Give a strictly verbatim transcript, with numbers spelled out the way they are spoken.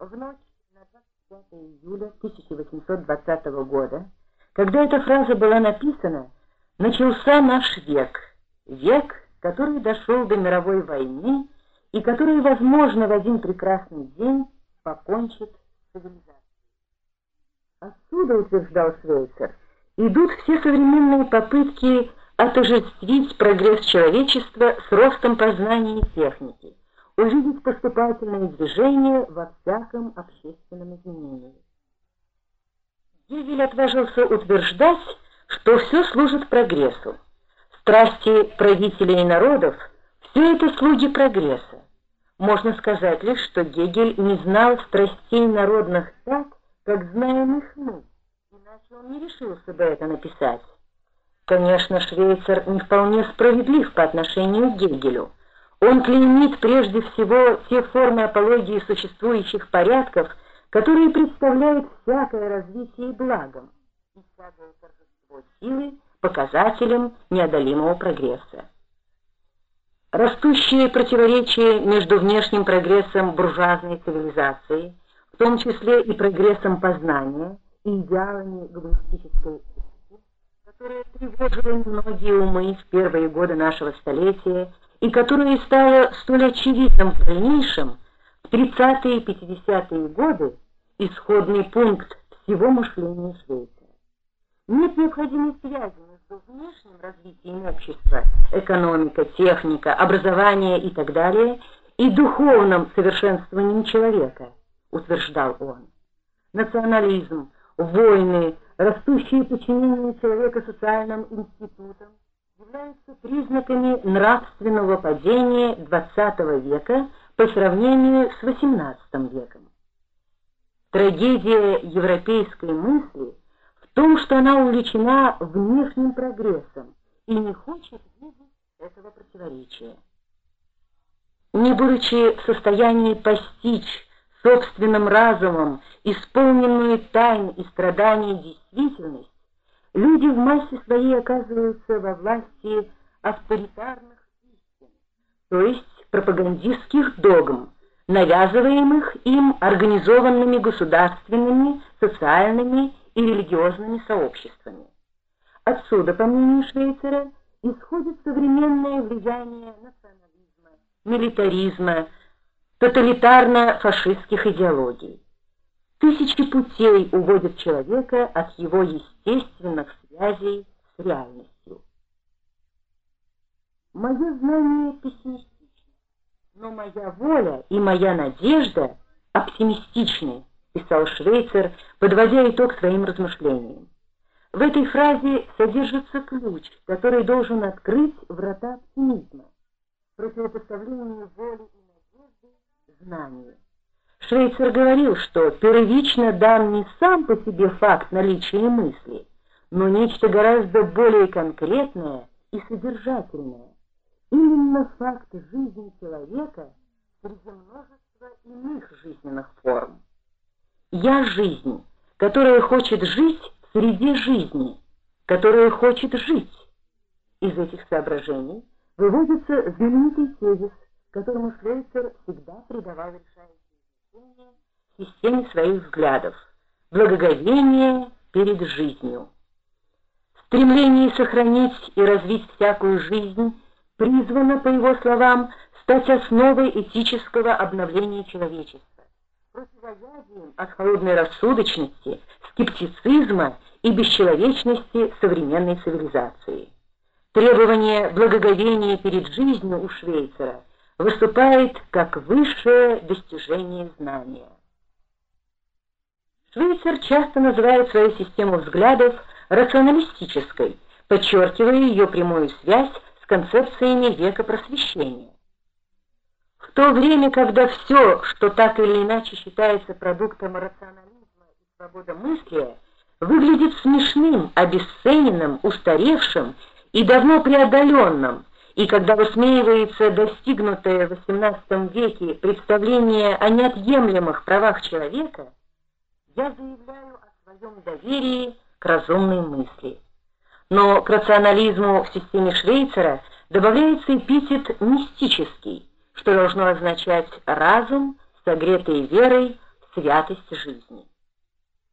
В ночь на двадцать пятое июля тысяча восемьсот двадцатого года, когда эта фраза была написана, начался наш век, век, который дошел до мировой войны и который, возможно, в один прекрасный день покончит с цивилизацией. Отсюда, утверждал Швейцер, идут все современные попытки отождествить прогресс человечества с ростом познания и техники, увидеть поступательное движение во всяком общественном изменении. Гегель отважился утверждать, что все служит прогрессу. Страсти правителей и народов – все это слуги прогресса. Можно сказать лишь, что Гегель не знал страстей народных так, как знаем их мы, иначе он не решился бы это написать. Конечно, Швейцер не вполне справедлив по отношению к Гегелю. Он клеймит прежде всего те формы апологии существующих порядков, которые представляют всякое развитие благом, и всякое торжество силы показателем неодолимого прогресса. Растущее противоречие между внешним прогрессом буржуазной цивилизации, в том числе и прогрессом познания, и идеалами гуманистической этики, которая тревожила многие умы в первые годы нашего столетия и которое стало столь очевидным в дальнейшем, в тридцатые и пятидесятые годы исходный пункт всего мышления Швейцера. Нет необходимой связи между внешним развитием общества, экономика, техника, образование и так далее, и духовным совершенствованием человека, утверждал он. Национализм, войны, растущее подчинение человека социальным институтам являются признаками нравственного падения двадцатого века по сравнению с восемнадцатым веком. Трагедия европейской мысли в том, что она увлечена внешним прогрессом и не хочет видеть этого противоречия. Не будучи в состоянии постичь собственным разумом исполненную тайн и страданий действительность, люди в массе своей оказываются во власти авторитарных истин, то есть пропагандистских догм, навязываемых им организованными государственными, социальными и религиозными сообществами. Отсюда, по мнению Швейцера, исходит современное влияние национализма, милитаризма, тоталитарно-фашистских идеологий. Тысячи путей уводят человека от его естественных связей с реальностью. Мое знание пессимистично, но моя воля и моя надежда оптимистичны, писал Швейцер, подводя итог своим размышлениям. В этой фразе содержится ключ, который должен открыть врата оптимизма, противопоставлению воли и надежды знанию. Швейцер говорил, что первично дан не сам по себе факт наличия мысли, но нечто гораздо более конкретное и содержательное. Именно факт жизни человека среди множества иных жизненных форм. Я жизнь, которая хочет жить среди жизни, которая хочет жить. Из этих соображений выводится знаменитый тезис, которому Швейцер всегда придавал решающее значение в системе своих взглядов: благоговение перед жизнью. Стремление сохранить и развить всякую жизнь призвано, по его словам, стать основой этического обновления человечества, противоядием от холодной рассудочности, скептицизма и бесчеловечности современной цивилизации. Требование благоговения перед жизнью у Швейцера выступает как высшее достижение знания. Швейцер часто называет свою систему взглядов рационалистической, подчеркивая ее прямую связь с концепциями века Просвещения. В то время, когда все, что так или иначе считается продуктом рационализма и свободомыслия, выглядит смешным, обесцененным, устаревшим и давно преодоленным, и когда высмеивается достигнутое в восемнадцатом веке представление о неотъемлемых правах человека, я заявляю о своем доверии к разумной мысли. Но к рационализму в системе Швейцера добавляется эпитет «мистический», что должно означать разум, согретый верой в святость жизни.